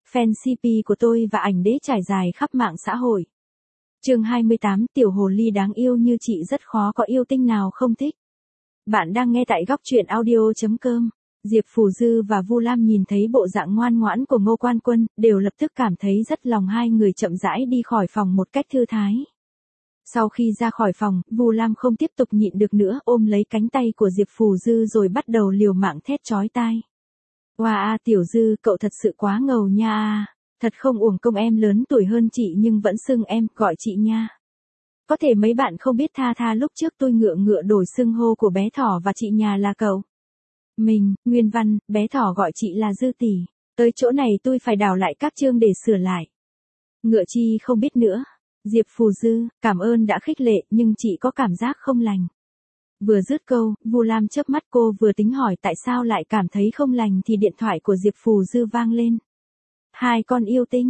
fan CP của tôi và ảnh đế trải dài khắp mạng xã hội. Chương 28, tiểu hồ ly đáng yêu như chị rất khó có yêu tinh nào không thích. Bạn đang nghe tại góc truyện audio.com. Diệp Phù Dư và Vu Lam nhìn thấy bộ dạng ngoan ngoãn của Ngô Quan Quân, đều lập tức cảm thấy rất lòng hai người chậm rãi đi khỏi phòng một cách thư thái. Sau khi ra khỏi phòng, Vu Lam không tiếp tục nhịn được nữa, ôm lấy cánh tay của Diệp Phù Dư rồi bắt đầu liều mạng thét chói tai. Wow, Tiểu Dư, cậu thật sự quá ngầu nha. Thật không uổng công em lớn tuổi hơn chị nhưng vẫn xưng em, gọi chị nha. Có thể mấy bạn không biết Tha lúc trước tôi ngựa đổi xưng hô của bé thỏ và chị nhà là cậu. Mình, nguyên văn, bé thỏ gọi chị là Dư tỷ. Tới chỗ này tôi phải đào lại các chương để sửa lại. Ngựa chi không biết nữa. Diệp Phù Dư, cảm ơn đã khích lệ nhưng chị có cảm giác không lành. Vừa dứt câu, Vu Lam chớp mắt, cô vừa tính hỏi tại sao lại cảm thấy không lành thì điện thoại của Diệp Phù Dư vang lên. Hai con yêu tinh,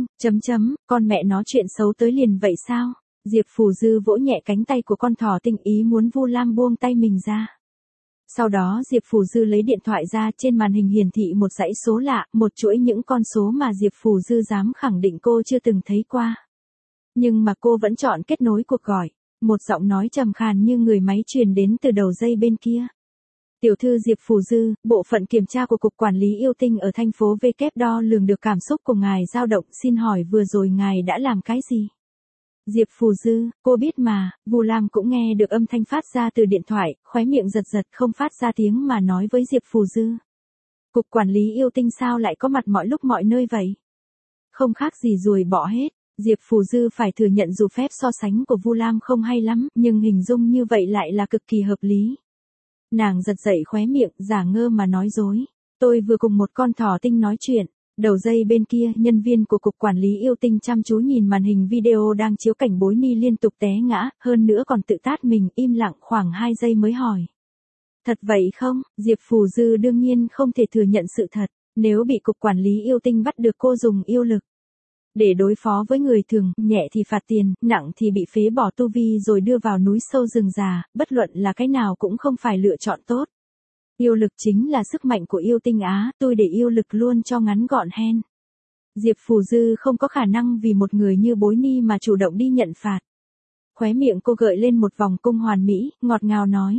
con mẹ nó chuyện xấu tới liền vậy sao? Diệp Phù Dư vỗ nhẹ cánh tay của con thỏ tinh ý muốn Vu Lam buông tay mình ra. Sau đó Diệp Phù Dư lấy điện thoại ra, trên màn hình hiển thị một dãy số lạ, một chuỗi những con số mà Diệp Phù Dư dám khẳng định cô chưa từng thấy qua. Nhưng mà cô vẫn chọn kết nối cuộc gọi. Một giọng nói trầm khàn như người máy truyền đến từ đầu dây bên kia. Tiểu thư Diệp Phù Dư, bộ phận kiểm tra của Cục Quản lý Yêu Tinh ở thành phố V kép đo lường được cảm xúc của ngài dao động, xin hỏi vừa rồi ngài đã làm cái gì? Diệp Phù Dư, cô biết mà. Vu Lam cũng nghe được âm thanh phát ra từ điện thoại, khóe miệng giật không phát ra tiếng mà nói với Diệp Phù Dư. Cục Quản lý Yêu Tinh sao lại có mặt mọi lúc mọi nơi vậy? Không khác gì ruồi bọ hết. Diệp Phù Dư phải thừa nhận dù phép so sánh của Vu Lam không hay lắm, nhưng hình dung như vậy lại là cực kỳ hợp lý. Nàng giật dậy khóe miệng, giả ngơ mà nói dối. Tôi vừa cùng một con thỏ tinh nói chuyện. Đầu dây bên kia, nhân viên của Cục Quản lý Yêu Tinh chăm chú nhìn màn hình video đang chiếu cảnh Bối Ni liên tục té ngã, hơn nữa còn tự tát mình, im lặng khoảng 2 giây mới hỏi. Thật vậy không? Diệp Phù Dư đương nhiên không thể thừa nhận sự thật. Nếu bị Cục Quản lý Yêu Tinh bắt được cô dùng yêu lực để đối phó với người thường, nhẹ thì phạt tiền, nặng thì bị phế bỏ tu vi rồi đưa vào núi sâu rừng già, bất luận là cái nào cũng không phải lựa chọn tốt. Yêu lực chính là sức mạnh của yêu tinh Á, tôi để yêu lực luôn cho ngắn gọn hen. Diệp Phù Dư không có khả năng vì một người như Bối Ni mà chủ động đi nhận phạt. Khóe miệng cô gợi lên một vòng cung hoàn mỹ, ngọt ngào nói.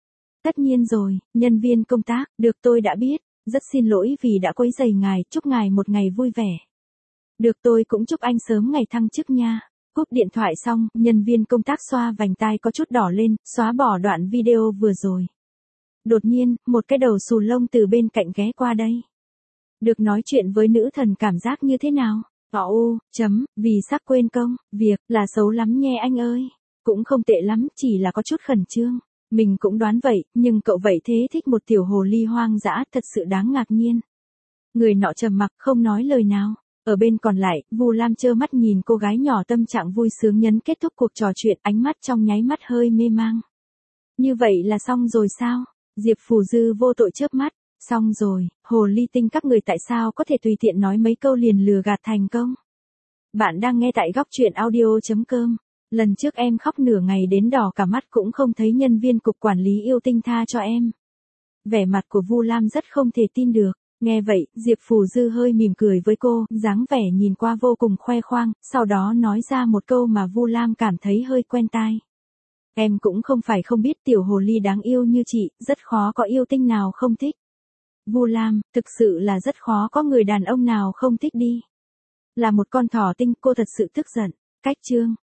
Tất nhiên rồi, nhân viên công tác, được tôi đã biết, rất xin lỗi vì đã quấy rầy ngài, chúc ngài một ngày vui vẻ. Được, tôi cũng chúc anh sớm ngày thăng chức nha. Cúp điện thoại xong, nhân viên công tác xoa vành tai có chút đỏ lên, xóa bỏ đoạn video vừa rồi. Đột nhiên, một cái đầu xù lông từ bên cạnh ghé qua đây. Được nói chuyện với nữ thần cảm giác như thế nào? Vì sắp quên công, việc là xấu lắm nghe anh ơi. Cũng không tệ lắm, chỉ là có chút khẩn trương. Mình cũng đoán vậy, nhưng cậu vậy thế thích một tiểu hồ ly hoang dã, thật sự đáng ngạc nhiên. Người nọ trầm mặc không nói lời nào. Ở bên còn lại, Vu Lam trơ mắt nhìn cô gái nhỏ tâm trạng vui sướng nhấn kết thúc cuộc trò chuyện, ánh mắt trong nháy mắt hơi mê mang. Như vậy là xong rồi sao? Diệp Phù Dư vô tội chớp mắt. Xong rồi, hồ ly tinh các người tại sao có thể tùy tiện nói mấy câu liền lừa gạt thành công? Bạn đang nghe tại góc truyện audio.com. Lần trước em khóc nửa ngày đến đỏ cả mắt cũng không thấy nhân viên Cục Quản lý Yêu Tinh tha cho em. Vẻ mặt của Vu Lam rất không thể tin được. Nghe vậy, Diệp Phù Dư hơi mỉm cười với cô, dáng vẻ nhìn qua vô cùng khoe khoang, sau đó nói ra một câu mà Vu Lam cảm thấy hơi quen tai. Em cũng không phải không biết tiểu hồ ly đáng yêu như chị, rất khó có yêu tinh nào không thích. Vu Lam, thực sự là rất khó có người đàn ông nào không thích đi. Là một con thỏ tinh, cô thật sự tức giận. Cách chương.